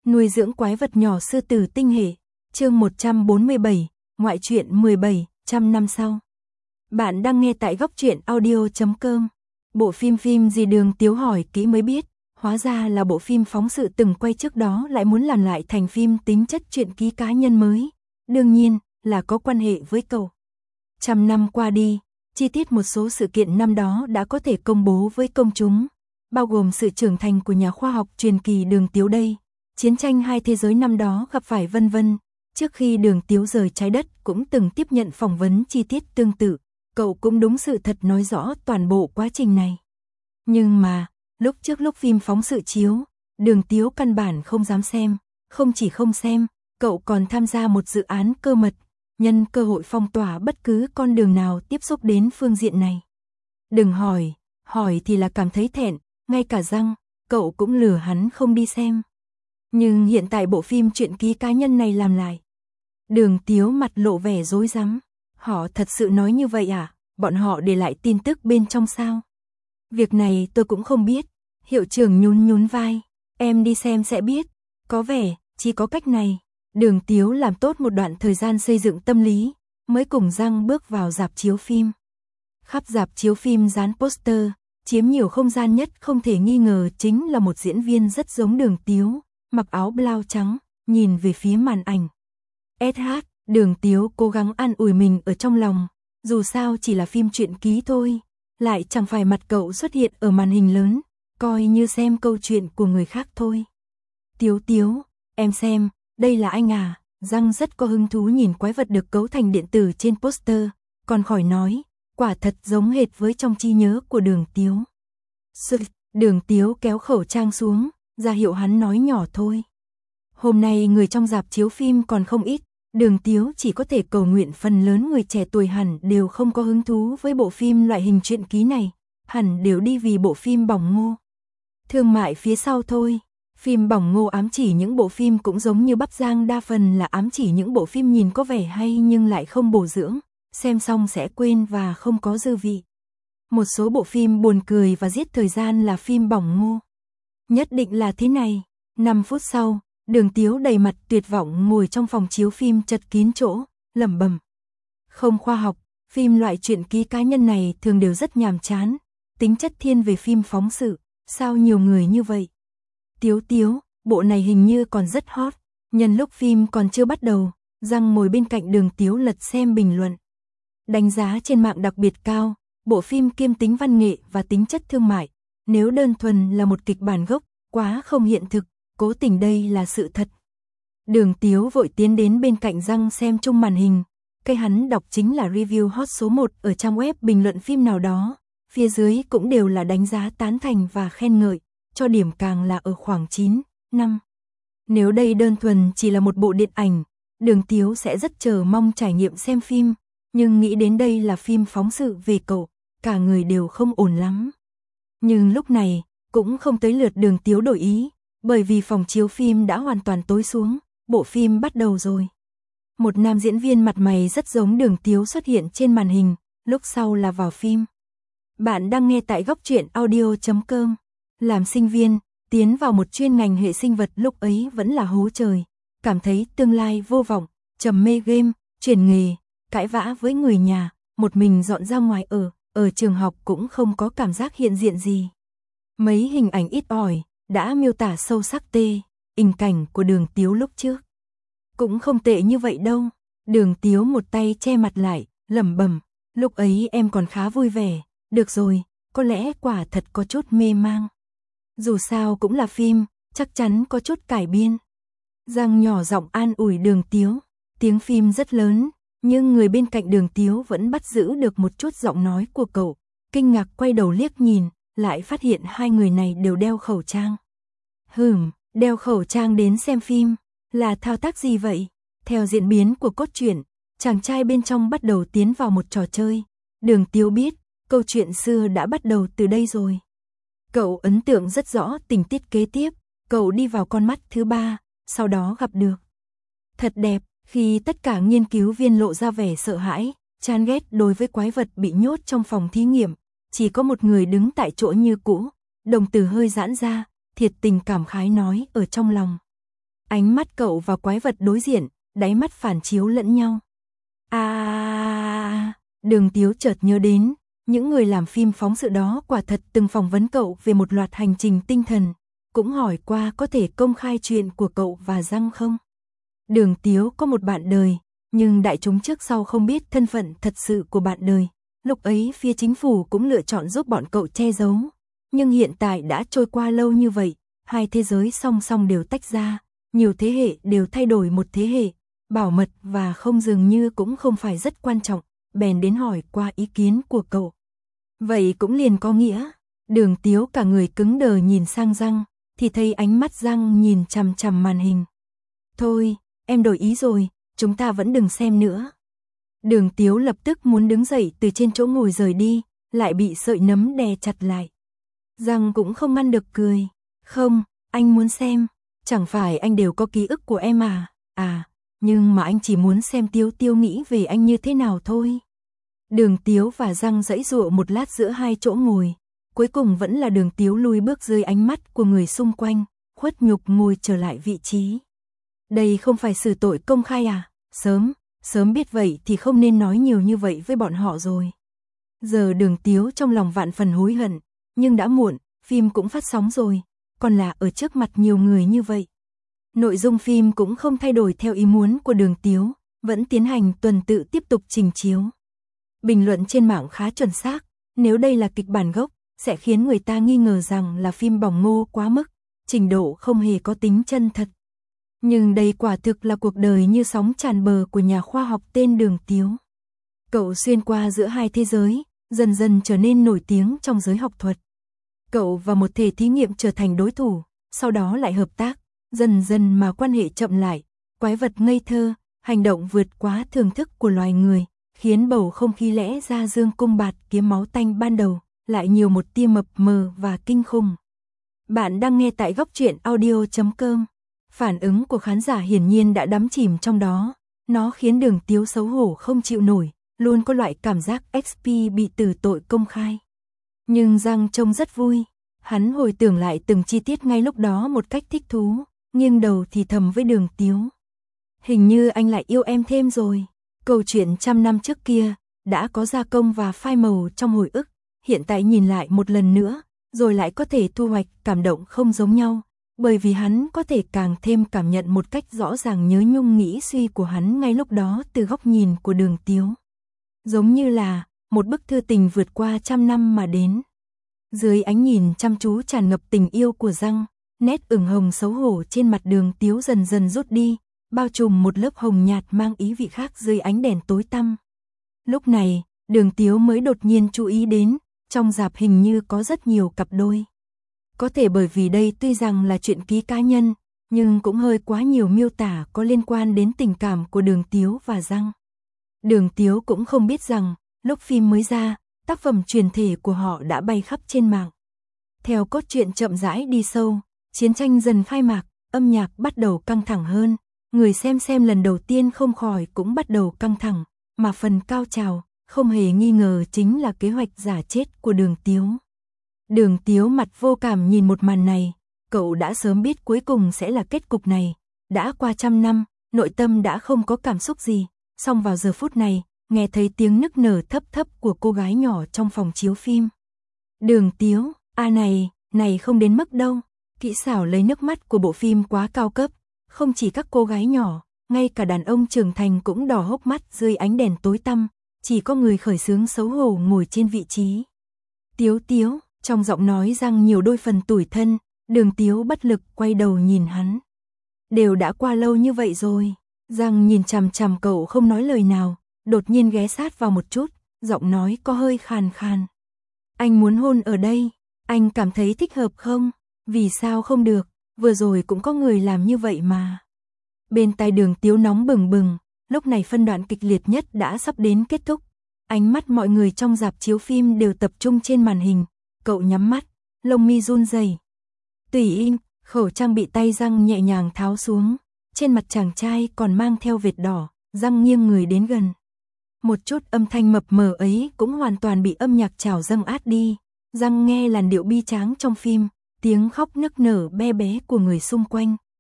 Nuôi dưỡng quái vật nhỏ sư tử tinh hệ, chương 147, ngoại truyện 17, trăm năm sau. Bạn đang nghe tại góc truyện audio.com. Bộ phim gì Đường Tiếu hỏi kỹ mới biết, hóa ra là bộ phim phóng sự từng quay trước đó lại muốn làm lại thành phim tính chất truyện ký cá nhân mới, đương nhiên là có quan hệ với cậu. Trăm năm qua đi, chi tiết một số sự kiện năm đó đã có thể công bố với công chúng, bao gồm sự trưởng thành của nhà khoa học truyền kỳ Đường Tiếu đây. Chiến tranh hai thế giới năm đó gặp phải vân vân, trước khi Đường Tiếu rời trái đất cũng từng tiếp nhận phỏng vấn chi tiết tương tự, cậu cũng đúng sự thật nói rõ toàn bộ quá trình này. Nhưng mà, lúc phim phóng sự chiếu, Đường Tiếu căn bản không dám xem, không chỉ không xem, cậu còn tham gia một dự án cơ mật, nhân cơ hội phong tỏa bất cứ con đường nào tiếp xúc đến phương diện này. Đừng hỏi thì là cảm thấy thẹn, ngay cả răng, cậu cũng lừa hắn không đi xem. Nhưng hiện tại bộ phim truyện ký cá nhân này làm lại. Đường Tiếu mặt lộ vẻ rối rắm. Họ thật sự nói như vậy à? Bọn họ để lại tin tức bên trong sao? Việc này tôi cũng không biết. Hiệu trưởng nhún vai. Em đi xem sẽ biết. Có vẻ, chỉ có cách này. Đường Tiếu làm tốt một đoạn thời gian xây dựng tâm lý, mới cùng răng bước vào rạp chiếu phim. Khắp rạp chiếu phim dán poster, chiếm nhiều không gian nhất không thể nghi ngờ chính là một diễn viên rất giống Đường Tiếu, mặc áo blau trắng, nhìn về phía màn ảnh. SH, Đường Tiếu cố gắng an ủi mình ở trong lòng, dù sao chỉ là phim truyện ký thôi, lại chẳng phải mặt cậu xuất hiện ở màn hình lớn, coi như xem câu chuyện của người khác thôi. Tiếu, em xem, đây là anh à? Răng rất có hứng thú nhìn quái vật được cấu thành điện tử trên poster, còn khỏi nói, quả thật giống hệt với trong trí nhớ của Đường Tiếu. Đường Tiếu kéo khẩu trang xuống, ra hiệu hắn nói nhỏ thôi. Hôm nay người trong rạp chiếu phim còn không ít, Đường Tiếu chỉ có thể cầu nguyện phần lớn người trẻ tuổi hẳn đều không có hứng thú với bộ phim loại hình truyện ký này, hẳn đều đi vì bộ phim bỏng ngô. Thương mại phía sau thôi, phim bỏng ngô ám chỉ những bộ phim cũng giống như Bắp Giang đa phần là ám chỉ những bộ phim nhìn có vẻ hay nhưng lại không bổ dưỡng, xem xong sẽ quên và không có dư vị. Một số bộ phim buồn cười và giết thời gian là phim bỏng ngô. Nhất định là thế này. 5 phút sau, Đường Tiếu đầy mặt tuyệt vọng ngồi trong phòng chiếu phim chật kín chỗ, lẩm bẩm. Không khoa học, phim loại truyện ký cá nhân này thường đều rất nhàm chán, tính chất thiên về phim phóng sự, sao nhiều người như vậy? Tiếu, bộ này hình như còn rất hot, nhân lúc phim còn chưa bắt đầu, răng ngồi bên cạnh Đường Tiếu lật xem bình luận. Đánh giá trên mạng đặc biệt cao, bộ phim kiêm tính văn nghệ và tính chất thương mại, nếu đơn thuần là một kịch bản gốc, quá không hiện thực, cố tình đây là sự thật. Đường Tiếu vội tiến đến bên cạnh răng xem chung màn hình, cái hắn đọc chính là review hot số 1 ở trang web bình luận phim nào đó, phía dưới cũng đều là đánh giá tán thành và khen ngợi, cho điểm càng là ở khoảng 9, 5. Nếu đây đơn thuần chỉ là một bộ điện ảnh, Đường Tiếu sẽ rất chờ mong trải nghiệm xem phim, nhưng nghĩ đến đây là phim phóng sự về cậu, cả người đều không ổn lắm. Nhưng lúc này, cũng không tới lượt Đường Tiếu đổi ý, bởi vì phòng chiếu phim đã hoàn toàn tối xuống, bộ phim bắt đầu rồi. Một nam diễn viên mặt mày rất giống Đường Tiếu xuất hiện trên màn hình, lúc sau là vào phim. Bạn đang nghe tại góc truyện audio.com. Làm sinh viên, tiến vào một chuyên ngành hệ sinh vật lúc ấy vẫn là hố trời, cảm thấy tương lai vô vọng, trầm mê game, chuyển nghề, cãi vã với người nhà, một mình dọn ra ngoài ở trường học cũng không có cảm giác hiện diện gì. Mấy hình ảnh ít ỏi đã miêu tả sâu sắc tình cảnh của Đường Tiếu lúc trước. Cũng không tệ như vậy đâu. Đường Tiếu một tay che mặt lại, lẩm bẩm, lúc ấy em còn khá vui vẻ, được rồi, có lẽ quả thật có chút mê mang. Dù sao cũng là phim, chắc chắn có chút cải biên. Giang nhỏ giọng an ủi Đường Tiếu, tiếng phim rất lớn, nhưng người bên cạnh Đường Tiếu vẫn bắt giữ được một chút giọng nói của cậu, kinh ngạc quay đầu liếc nhìn, lại phát hiện hai người này đều đeo khẩu trang. Đeo khẩu trang đến xem phim, là thao tác gì vậy? Theo diễn biến của cốt truyện, chàng trai bên trong bắt đầu tiến vào một trò chơi. Đường Tiếu biết, câu chuyện xưa đã bắt đầu từ đây rồi. Cậu ấn tượng rất rõ tình tiết kế tiếp, cậu đi vào con mắt thứ 3, sau đó gặp được. Thật đẹp, khi tất cả nghiên cứu viên lộ ra vẻ sợ hãi, chán ghét đối với quái vật bị nhốt trong phòng thí nghiệm, chỉ có một người đứng tại chỗ như cũ, đồng tử hơi giãn ra, thiệt tình cảm khái nói ở trong lòng. Ánh mắt cậu và quái vật đối diện, đáy mắt phản chiếu lẫn nhau. Đường Tiếu chợt nhớ đến, những người làm phim phóng sự đó quả thật từng phỏng vấn cậu về một loạt hành trình tinh thần, cũng hỏi qua có thể công khai chuyện của cậu và Giang không. Đường Tiếu có một bạn đời, nhưng đại chúng trước sau không biết thân phận thật sự của bạn đời. Lúc ấy phía chính phủ cũng lựa chọn giúp bọn cậu che giấu. Nhưng hiện tại đã trôi qua lâu như vậy, hai thế giới song song đều tách ra, nhiều thế hệ đều thay đổi một thế hệ, bảo mật và không dường như cũng không phải rất quan trọng, bèn đến hỏi qua ý kiến của cậu. Vậy cũng liền có nghĩa, Đường Tiếu cả người cứng đờ nhìn sang Giang, thì thấy ánh mắt Giang nhìn chằm chằm màn hình. Thôi, em đổi ý rồi, chúng ta vẫn đừng xem nữa. Đường Tiếu lập tức muốn đứng dậy từ trên chỗ ngồi rời đi, lại bị sợi nấm đè chặt lại. Giang cũng không ngăn được cười. Không, anh muốn xem. Chẳng phải anh đều có ký ức của em à? Nhưng mà anh chỉ muốn xem Tiếu Tiếu nghĩ về anh như thế nào thôi. Đường Tiếu và Giang giãy giụa một lát giữa hai chỗ ngồi. Cuối cùng vẫn là Đường Tiếu lùi bước dưới ánh mắt của người xung quanh, khuất nhục ngồi trở lại vị trí. Đây không phải xử tội công khai à? Sớm biết vậy thì không nên nói nhiều như vậy với bọn họ rồi. Giờ Đường Tiếu trong lòng vạn phần hối hận, nhưng đã muộn, phim cũng phát sóng rồi, còn là ở trước mặt nhiều người như vậy. Nội dung phim cũng không thay đổi theo ý muốn của Đường Tiếu, vẫn tiến hành tuần tự tiếp tục trình chiếu. Bình luận trên mạng khá chuẩn xác, nếu đây là kịch bản gốc, sẽ khiến người ta nghi ngờ rằng là phim bỏng ngô quá mức, trình độ không hề có tính chân thật. Nhưng đây quả thực là cuộc đời như sóng tràn bờ của nhà khoa học tên Đường Tiếu. Cậu xuyên qua giữa hai thế giới, dần dần trở nên nổi tiếng trong giới học thuật. Cậu và một thể thí nghiệm trở thành đối thủ, sau đó lại hợp tác, dần dần mà quan hệ chậm lại, quái vật ngây thơ, hành động vượt quá thưởng thức của loài người, khiến bầu không khí lẽ ra dương cung bạt kiếm máu tanh ban đầu, lại nhiều một tia mập mờ và kinh khủng. Bạn đang nghe tại góc truyện audio.com. Phản ứng của khán giả hiển nhiên đã đắm chìm trong đó, nó khiến Đường Tiếu xấu hổ không chịu nổi, luôn có loại cảm giác XP bị tử tội công khai. Nhưng Giang trông rất vui, hắn hồi tưởng lại từng chi tiết ngay lúc đó một cách thích thú, nghiêng đầu thì thầm với Đường Tiếu. Hình như anh lại yêu em thêm rồi, câu chuyện 100 năm trước kia, đã có gia công và phai màu trong hồi ức, hiện tại nhìn lại một lần nữa, rồi lại có thể thu hoạch cảm động không giống nhau. Bởi vì hắn có thể càng thêm cảm nhận một cách rõ ràng nhớ nhung nghĩ suy của hắn ngay lúc đó từ góc nhìn của Đường Tiếu. Giống như là một bức thư tình vượt qua 100 năm mà đến. Dưới ánh nhìn chăm chú tràn ngập tình yêu của Giang, nét ửng hồng xấu hổ trên mặt Đường Tiếu dần dần rút đi, bao trùm một lớp hồng nhạt mang ý vị khác dưới ánh đèn tối tăm. Lúc này, Đường Tiếu mới đột nhiên chú ý đến, trong rạp hình như có rất nhiều cặp đôi. Có thể bởi vì đây tuy rằng là chuyện ký cá nhân, nhưng cũng hơi quá nhiều miêu tả có liên quan đến tình cảm của Đường Tiếu và Giang. Đường Tiếu cũng không biết rằng, lúc phim mới ra, tác phẩm truyền thể của họ đã bay khắp trên mạng. Theo cốt truyện chậm rãi đi sâu, chiến tranh dần khai mạc, âm nhạc bắt đầu căng thẳng hơn, người xem lần đầu tiên không khỏi cũng bắt đầu căng thẳng, mà phần cao trào, không hề nghi ngờ chính là kế hoạch giả chết của Đường Tiếu. Đường Tiếu mặt vô cảm nhìn một màn này, cậu đã sớm biết cuối cùng sẽ là kết cục này, đã qua 100 năm, nội tâm đã không có cảm xúc gì, song vào giờ phút này, nghe thấy tiếng nức nở thấp thấp của cô gái nhỏ trong phòng chiếu phim. Đường Tiếu, này không đến mức đâu, kỹ xảo lấy nước mắt của bộ phim quá cao cấp, không chỉ các cô gái nhỏ, ngay cả đàn ông trưởng thành cũng đỏ hốc mắt dưới ánh đèn tối tăm, chỉ có người khởi xướng xấu hổ ngồi trên vị trí. Tiếu, trong giọng nói Giang nhiều đôi phần tủi thân, Đường Tiếu bất lực quay đầu nhìn hắn. Đều đã qua lâu như vậy rồi. Giang nhìn chằm chằm cậu không nói lời nào, đột nhiên ghé sát vào một chút, giọng nói có hơi khàn khàn. Anh muốn hôn ở đây, anh cảm thấy thích hợp không? Vì sao không được, vừa rồi cũng có người làm như vậy mà. Bên tai Đường Tiếu nóng bừng bừng, lúc này phân đoạn kịch liệt nhất đã sắp đến kết thúc. Ánh mắt mọi người trong rạp chiếu phim đều tập trung trên màn hình. Cậu nhắm mắt, lông mi run rẩy. Tùy im, khẩu trang bị tay Giang nhẹ nhàng tháo xuống, trên mặt chàng trai còn mang theo vệt đỏ, Giang nghiêng người đến gần. Một chút âm thanh mập mờ ấy cũng hoàn toàn bị âm nhạc trào dâng át đi. Giang nghe làn điệu bi tráng trong phim, tiếng khóc nức nở be bé của người xung quanh,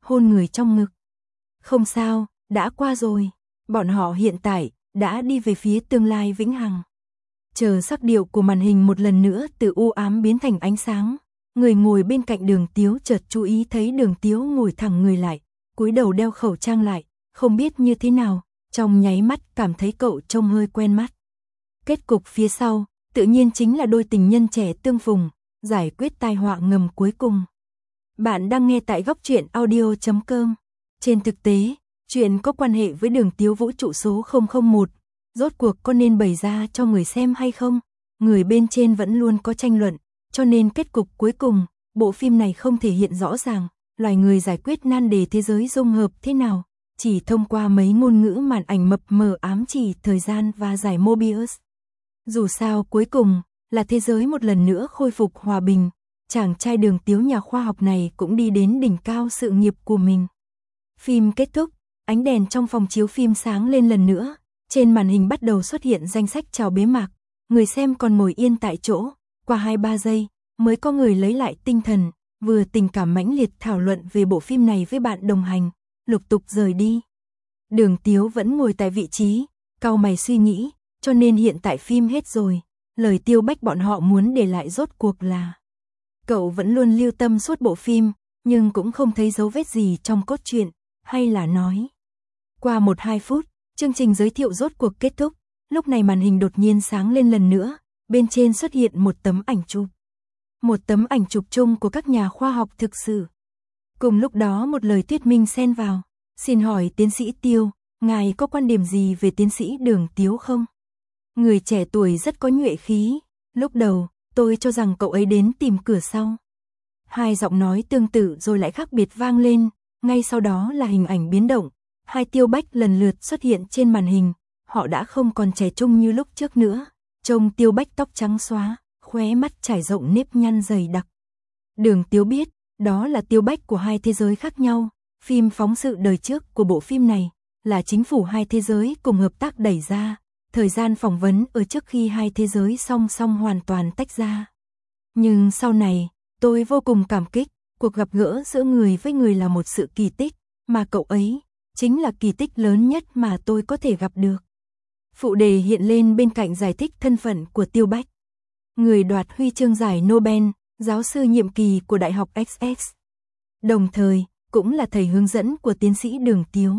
hôn người trong ngực. Không sao, đã qua rồi. Bọn họ hiện tại đã đi về phía tương lai vĩnh hằng. Chờ sắc điệu của màn hình một lần nữa từ u ám biến thành ánh sáng. Người ngồi bên cạnh Đường Tiếu chợt chú ý thấy Đường Tiếu ngồi thẳng người lại, cúi đầu đeo khẩu trang lại, không biết như thế nào, trong nháy mắt cảm thấy cậu trông hơi quen mắt. Kết cục phía sau, tự nhiên chính là đôi tình nhân trẻ tương phùng, giải quyết tai họa ngầm cuối cùng. Bạn đang nghe tại góc truyện audio.com. Trên thực tế, chuyện có quan hệ với Đường Tiếu vũ trụ số 001, rốt cuộc có nên bày ra cho người xem hay không? Người bên trên vẫn luôn có tranh luận, cho nên kết cục cuối cùng, bộ phim này không thể hiện rõ ràng, loài người giải quyết nan đề thế giới dung hợp thế nào, chỉ thông qua mấy ngôn ngữ màn ảnh mập mờ ám chỉ thời gian và giải Mobius. Dù sao cuối cùng, là thế giới một lần nữa khôi phục hòa bình, chàng trai Đường Tiếu nhà khoa học này cũng đi đến đỉnh cao sự nghiệp của mình. Phim kết thúc, ánh đèn trong phòng chiếu phim sáng lên lần nữa, trên màn hình bắt đầu xuất hiện danh sách chào bế mạc, người xem còn ngồi yên tại chỗ, qua 2-3 giây, mới có người lấy lại tinh thần, vừa tình cảm mãnh liệt thảo luận về bộ phim này với bạn đồng hành, lục tục rời đi. Đường Tiếu vẫn ngồi tại vị trí, cau mày suy nghĩ, cho nên hiện tại phim hết rồi, lời Tiêu Bách bọn họ muốn để lại rốt cuộc là. Cậu vẫn luôn lưu tâm suốt bộ phim, nhưng cũng không thấy dấu vết gì trong cốt truyện, hay là nói. Qua 1-2 phút, chương trình giới thiệu rốt cuộc kết thúc, lúc này màn hình đột nhiên sáng lên lần nữa, bên trên xuất hiện một tấm ảnh chụp. Một tấm ảnh chụp chung của các nhà khoa học thực sự. Cùng lúc đó một lời thuyết minh xen vào, xin hỏi tiến sĩ Tiêu, ngài có quan điểm gì về tiến sĩ Đường Tiếu không? Người trẻ tuổi rất có nhuệ khí, lúc đầu, tôi cho rằng cậu ấy đến tìm cửa sau. Hai giọng nói tương tự rồi lại khác biệt vang lên, ngay sau đó là hình ảnh biến động, hai Tiêu Bách lần lượt xuất hiện trên màn hình, họ đã không còn trẻ trung như lúc trước nữa, trông Tiêu Bách tóc trắng xóa, khóe mắt trải rộng nếp nhăn dày đặc. Đường Tiếu biết, đó là Tiêu Bách của hai thế giới khác nhau, phim phóng sự đời trước của bộ phim này, là chính phủ hai thế giới cùng hợp tác đẩy ra, thời gian phỏng vấn ở trước khi hai thế giới song song hoàn toàn tách ra. Nhưng sau này, tôi vô cùng cảm kích, cuộc gặp gỡ giữa người với người là một sự kỳ tích, mà cậu ấy, chính là kỳ tích lớn nhất mà tôi có thể gặp được. Phụ đề hiện lên bên cạnh giải thích thân phận của Tiêu Bách. Người đoạt huy chương giải Nobel, giáo sư nhiệm kỳ của Đại học XX. Đồng thời, cũng là thầy hướng dẫn của tiến sĩ Đường Tiếu.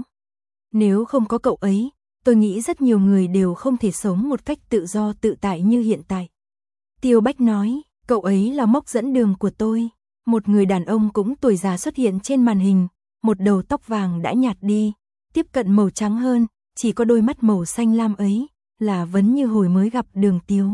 Nếu không có cậu ấy, tôi nghĩ rất nhiều người đều không thể sống một cách tự do tự tại như hiện tại. Tiêu Bách nói, cậu ấy là mốc dẫn đường của tôi. Một người đàn ông cũng tuổi già xuất hiện trên màn hình, một đầu tóc vàng đã nhạt đi, tiếp cận màu trắng hơn, chỉ có đôi mắt màu xanh lam ấy, là vẫn như hồi mới gặp Đường Tiếu.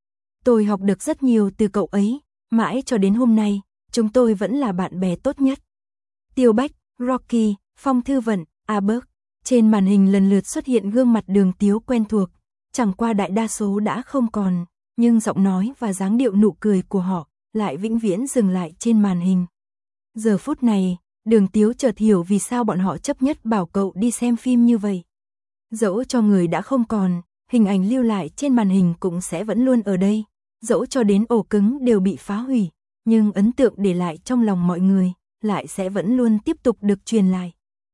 Tôi học được rất nhiều từ cậu ấy, mãi cho đến hôm nay, chúng tôi vẫn là bạn bè tốt nhất. Tiêu Bách, Rocky, Phong Thư Vận, Albert. Trên màn hình lần lượt xuất hiện gương mặt Đường Tiếu quen thuộc, chẳng qua đại đa số đã không còn, nhưng giọng nói và dáng điệu nụ cười của họ lại vĩnh viễn dừng lại trên màn hình. Giờ phút này, Đường Tiếu chợt hiểu vì sao bọn họ chấp nhất bảo cậu đi xem phim như vậy. Dẫu cho người đã không còn, hình ảnh lưu lại trên màn hình cũng sẽ vẫn luôn ở đây, dẫu cho đến ổ cứng đều bị phá hủy, nhưng ấn tượng để lại trong lòng mọi người lại sẽ vẫn luôn tiếp tục được truyền lại.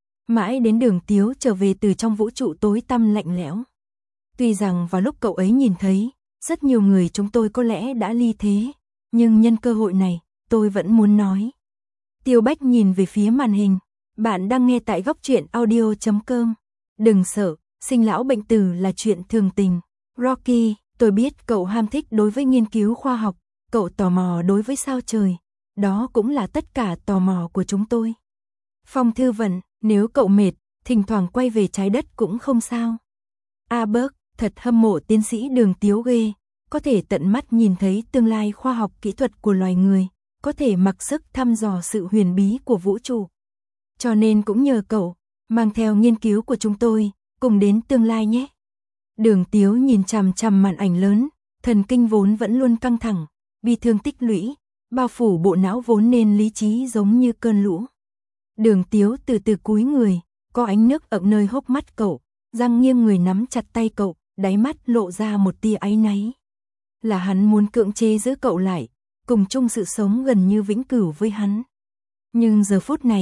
Mãi đến Đường Tiếu trở về từ trong vũ trụ tối tăm lạnh lẽo. Tuy rằng vào lúc cậu ấy nhìn thấy, rất nhiều người chúng tôi có lẽ đã ly thế, nhưng nhân cơ hội này, tôi vẫn muốn nói. Tiêu Bách nhìn về phía màn hình, bạn đang nghe tại góc truyện audio.com. Đừng sợ, sinh lão bệnh tử là chuyện thường tình. Rocky, tôi biết cậu ham thích đối với nghiên cứu khoa học, cậu tò mò đối với sao trời. Đó cũng là tất cả tò mò của chúng tôi. Phong Thư Vận, nếu cậu mệt, thỉnh thoảng quay về trái đất cũng không sao. Albert, thật hâm mộ tiến sĩ Đường Tiếu ghê, có thể tận mắt nhìn thấy tương lai khoa học kỹ thuật của loài người, có thể mặc sức thăm dò sự huyền bí của vũ trụ. Cho nên cũng nhờ cậu, mang theo nghiên cứu của chúng tôi, cùng đến tương lai nhé. Đường Tiếu nhìn chằm chằm màn ảnh lớn, thần kinh vốn vẫn luôn căng thẳng, bi thương tích lũy, bao phủ bộ não vốn nên lý trí giống như cơn lũ. Đường Tiếu từ từ cúi người, có ánh nước ậm nơi hốc mắt cậu, răng nghiêng người nắm chặt tay cậu, đáy mắt lộ ra một tia áy náy. Là hắn muốn cưỡng chế giữ cậu lại, cùng chung sự sống gần như vĩnh cửu với hắn. Nhưng giờ phút này,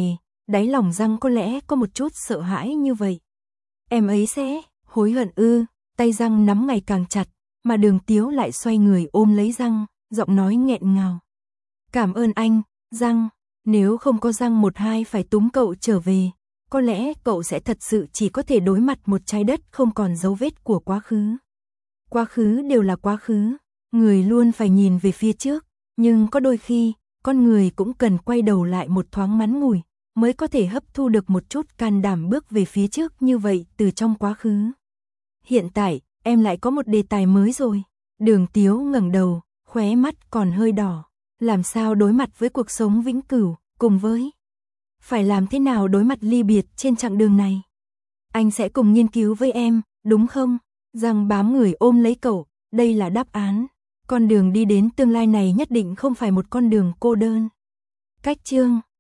đáy lòng Giang có lẽ có một chút sợ hãi như vậy. Em ấy sẽ hối hận ư? Tay Giang nắm ngày càng chặt, mà Đường Tiếu lại xoay người ôm lấy Giang, giọng nói nghẹn ngào. Cảm ơn anh, Giang, nếu không có Giang một hai phải túm cậu trở về, có lẽ cậu sẽ thật sự chỉ có thể đối mặt một trái đất không còn dấu vết của quá khứ. Quá khứ đều là quá khứ, người luôn phải nhìn về phía trước, nhưng có đôi khi, con người cũng cần quay đầu lại một thoáng ngắn ngủi, mới có thể hấp thu được một chút can đảm bước về phía trước như vậy từ trong quá khứ. Hiện tại, em lại có một đề tài mới rồi. Đường Tiếu ngẩng đầu, khóe mắt còn hơi đỏ. Làm sao đối mặt với cuộc sống vĩnh cửu, cùng với phải làm thế nào đối mặt ly biệt trên chặng đường này? Anh sẽ cùng nghiên cứu với em, đúng không? Giang bám người ôm lấy cậu, đây là đáp án. Con đường đi đến tương lai này nhất định không phải một con đường cô đơn. Cách chương